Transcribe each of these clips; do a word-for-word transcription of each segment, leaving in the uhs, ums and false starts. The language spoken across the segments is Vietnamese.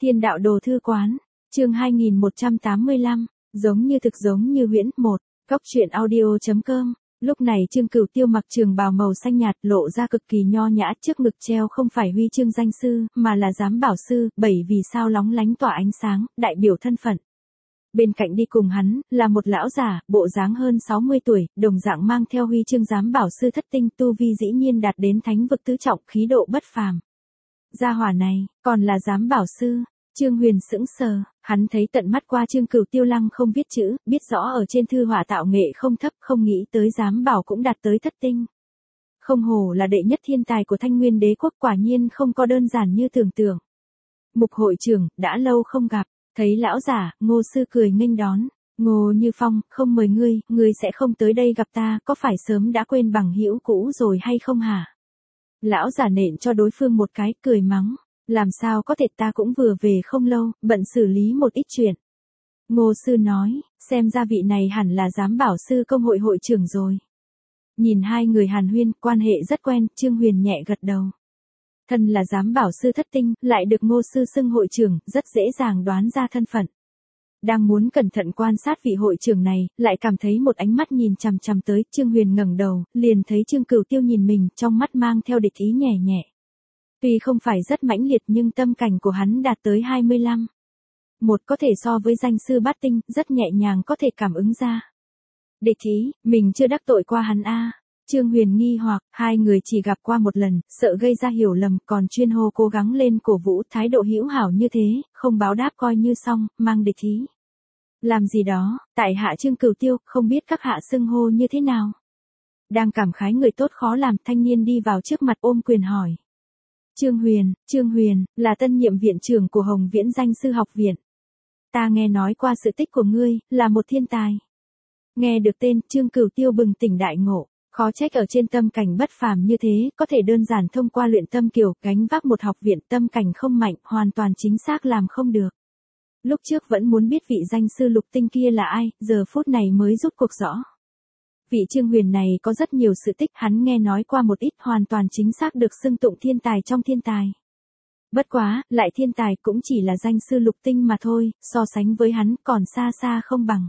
Thiên đạo đồ thư quán, chương hai nghìn một trăm tám mươi lăm, giống như thực giống như huyễn, một, Cóc truyện audio chấm com. Lúc này Trương Cửu Tiêu mặc trường bào màu xanh nhạt lộ ra cực kỳ nho nhã, trước ngực treo không phải huy chương danh sư, mà là giám bảo sư, bảy vì sao lóng lánh tỏa ánh sáng, đại biểu thân phận. Bên cạnh đi cùng hắn, là một lão già, bộ dáng hơn sáu mươi tuổi, đồng dạng mang theo huy chương giám bảo sư thất tinh, tu vi dĩ nhiên đạt đến thánh vực tứ trọng, khí độ bất phàm. Gia hỏa này, còn là giám bảo sư. Trương Huyền sững sờ, hắn thấy tận mắt qua Trương Cửu Tiêu lăng không viết chữ, biết rõ ở trên thư họa tạo nghệ không thấp, không nghĩ tới giám bảo cũng đạt tới thất tinh. Không hổ là đệ nhất thiên tài của Thanh Nguyên Đế quốc, quả nhiên không có đơn giản như tưởng tượng. Mục hội trưởng, đã lâu không gặp, thấy lão giả, Ngô sư cười nghênh đón. Ngô Như Phong, không mời ngươi, ngươi sẽ không tới đây gặp ta, có phải sớm đã quên bằng hữu cũ rồi hay không hả? Lão giả nện cho đối phương một cái, cười mắng. Làm sao có thể, ta cũng vừa về không lâu, bận xử lý một ít chuyện. Ngô sư nói, xem ra vị này hẳn là giám bảo sư công hội hội trưởng rồi. Nhìn hai người hàn huyên, quan hệ rất quen, Trương Huyền nhẹ gật đầu. Thân là giám bảo sư thất tinh, lại được Ngô sư xưng hội trưởng, rất dễ dàng đoán ra thân phận. Đang muốn cẩn thận quan sát vị hội trưởng này, lại cảm thấy một ánh mắt nhìn chằm chằm tới, Trương Huyền ngẩng đầu, liền thấy Trương Cửu Tiêu nhìn mình, trong mắt mang theo địch ý nhẹ nhẹ. Tuy không phải rất mãnh liệt nhưng tâm cảnh của hắn đạt tới hai mươi lăm. Một có thể so với danh sư bát tinh, rất nhẹ nhàng có thể cảm ứng ra. Địch ý, mình chưa đắc tội qua hắn a. Trương Huyền nghi hoặc, hai người chỉ gặp qua một lần, sợ gây ra hiểu lầm, còn chuyên hô cố gắng lên cổ vũ, thái độ hữu hảo như thế, không báo đáp coi như xong, mang địch ý. Làm gì đó, tại hạ Trương Cửu Tiêu, không biết các hạ xưng hô như thế nào. Đang cảm khái người tốt khó làm, thanh niên đi vào trước mặt ôm quyền hỏi. Trương Huyền, Trương Huyền, là tân nhiệm viện trưởng của Hồng Viễn Danh Sư Học Viện. Ta nghe nói qua sự tích của ngươi, là một thiên tài. Nghe được tên, Trương Cửu Tiêu bừng tỉnh đại ngộ, khó trách ở trên tâm cảnh bất phàm như thế, có thể đơn giản thông qua luyện tâm kiều, gánh vác một học viện, tâm cảnh không mạnh, hoàn toàn chính xác làm không được. Lúc trước vẫn muốn biết vị danh sư lục tinh kia là ai, giờ phút này mới rút cuộc rõ. Vị Trương Huyền này có rất nhiều sự tích, hắn nghe nói qua một ít, hoàn toàn chính xác được xưng tụng thiên tài trong thiên tài. Bất quá, lại thiên tài cũng chỉ là danh sư lục tinh mà thôi, so sánh với hắn còn xa xa không bằng.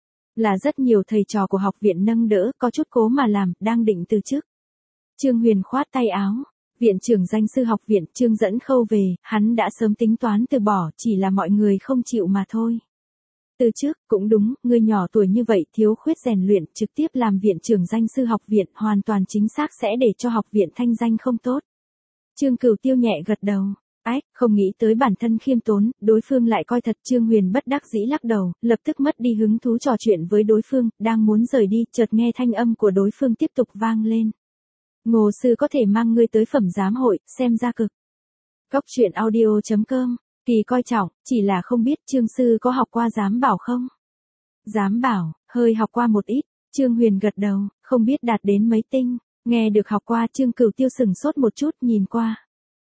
Là rất nhiều thầy trò của học viện nâng đỡ, có chút cố mà làm, đang định từ chức. Trương Huyền khoát tay áo, viện trưởng danh sư học viện, Trương Dẫn Khâu về, hắn đã sớm tính toán từ bỏ, chỉ là mọi người không chịu mà thôi. Từ trước, cũng đúng, người nhỏ tuổi như vậy thiếu khuyết rèn luyện, trực tiếp làm viện trưởng danh sư học viện, hoàn toàn chính xác sẽ để cho học viện thanh danh không tốt. Trương Cửu Tiêu nhẹ gật đầu, ách, không nghĩ tới bản thân khiêm tốn, đối phương lại coi thật. Trương Huyền bất đắc dĩ lắc đầu, lập tức mất đi hứng thú trò chuyện với đối phương, đang muốn rời đi, chợt nghe thanh âm của đối phương tiếp tục vang lên. Ngô sư có thể mang ngươi tới phẩm giám hội, xem ra cực. Cóc truyện audio chấm com. Kỳ coi trọng, chỉ là không biết Trương sư có học qua giám bảo không? Giám bảo, hơi học qua một ít, Trương Huyền gật đầu, không biết đạt đến mấy tinh, nghe được học qua. Trương Cửu Tiêu sừng sốt một chút, nhìn qua.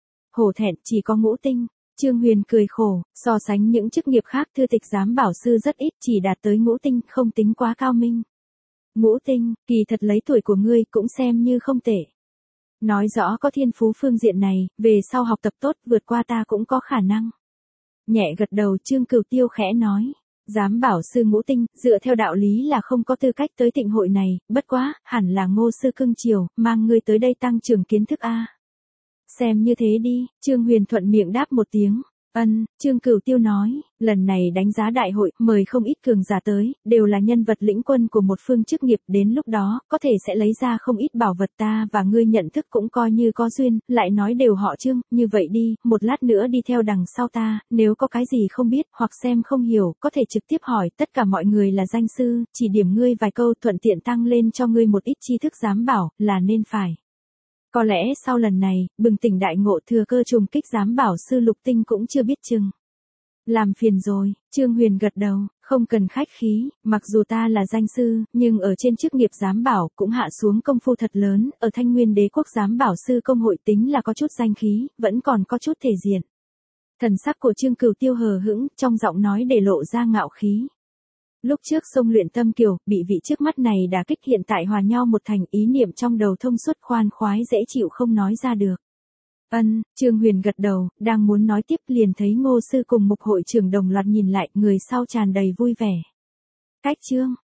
Hổ thẹn, chỉ có ngũ tinh. Trương Huyền cười khổ, so sánh những chức nghiệp khác thư tịch giám bảo sư rất ít, chỉ đạt tới ngũ tinh, không tính quá cao minh. Ngũ tinh, kỳ thật lấy tuổi của ngươi cũng xem như không tệ. Nói rõ có thiên phú phương diện này, về sau học tập tốt, vượt qua ta cũng có khả năng. Nhẹ gật đầu, Trương Cửu Tiêu khẽ nói, giám bảo sư ngũ tinh, dựa theo đạo lý là không có tư cách tới thịnh hội này, bất quá, hẳn là Ngô sư cưng chiều, mang ngươi tới đây tăng trưởng kiến thức a. Xem như thế đi, Trương Huyền thuận miệng đáp một tiếng. Ân, Trương Cửu Tiêu nói, lần này đánh giá đại hội, mời không ít cường giả tới, đều là nhân vật lĩnh quân của một phương chức nghiệp, đến lúc đó, có thể sẽ lấy ra không ít bảo vật, ta và ngươi nhận thức cũng coi như có duyên, lại nói đều họ Trương, như vậy đi, một lát nữa đi theo đằng sau ta, nếu có cái gì không biết, hoặc xem không hiểu, có thể trực tiếp hỏi, tất cả mọi người là danh sư, chỉ điểm ngươi vài câu, thuận tiện tăng lên cho ngươi một ít tri thức giám bảo, là nên phải. Có lẽ sau lần này, bừng tỉnh đại ngộ, thừa cơ trùng kích giám bảo sư lục tinh cũng chưa biết chừng. Làm phiền rồi, Trương Huyền gật đầu, không cần khách khí, mặc dù ta là danh sư, nhưng ở trên chức nghiệp giám bảo cũng hạ xuống công phu thật lớn, ở Thanh Nguyên Đế quốc giám bảo sư công hội tính là có chút danh khí, vẫn còn có chút thể diện. Thần sắc của Trương Cửu Tiêu hờ hững, trong giọng nói để lộ ra ngạo khí. Lúc trước xông luyện tâm kiều, bị vị trước mắt này đả kích, hiện tại hòa nhau một thành, ý niệm trong đầu thông suốt, khoan khoái dễ chịu không nói ra được. Ân, Trương Huyền gật đầu, đang muốn nói tiếp liền thấy Ngô sư cùng Mục hội trưởng đồng loạt nhìn lại, người sau tràn đầy vui vẻ. Cách Trương,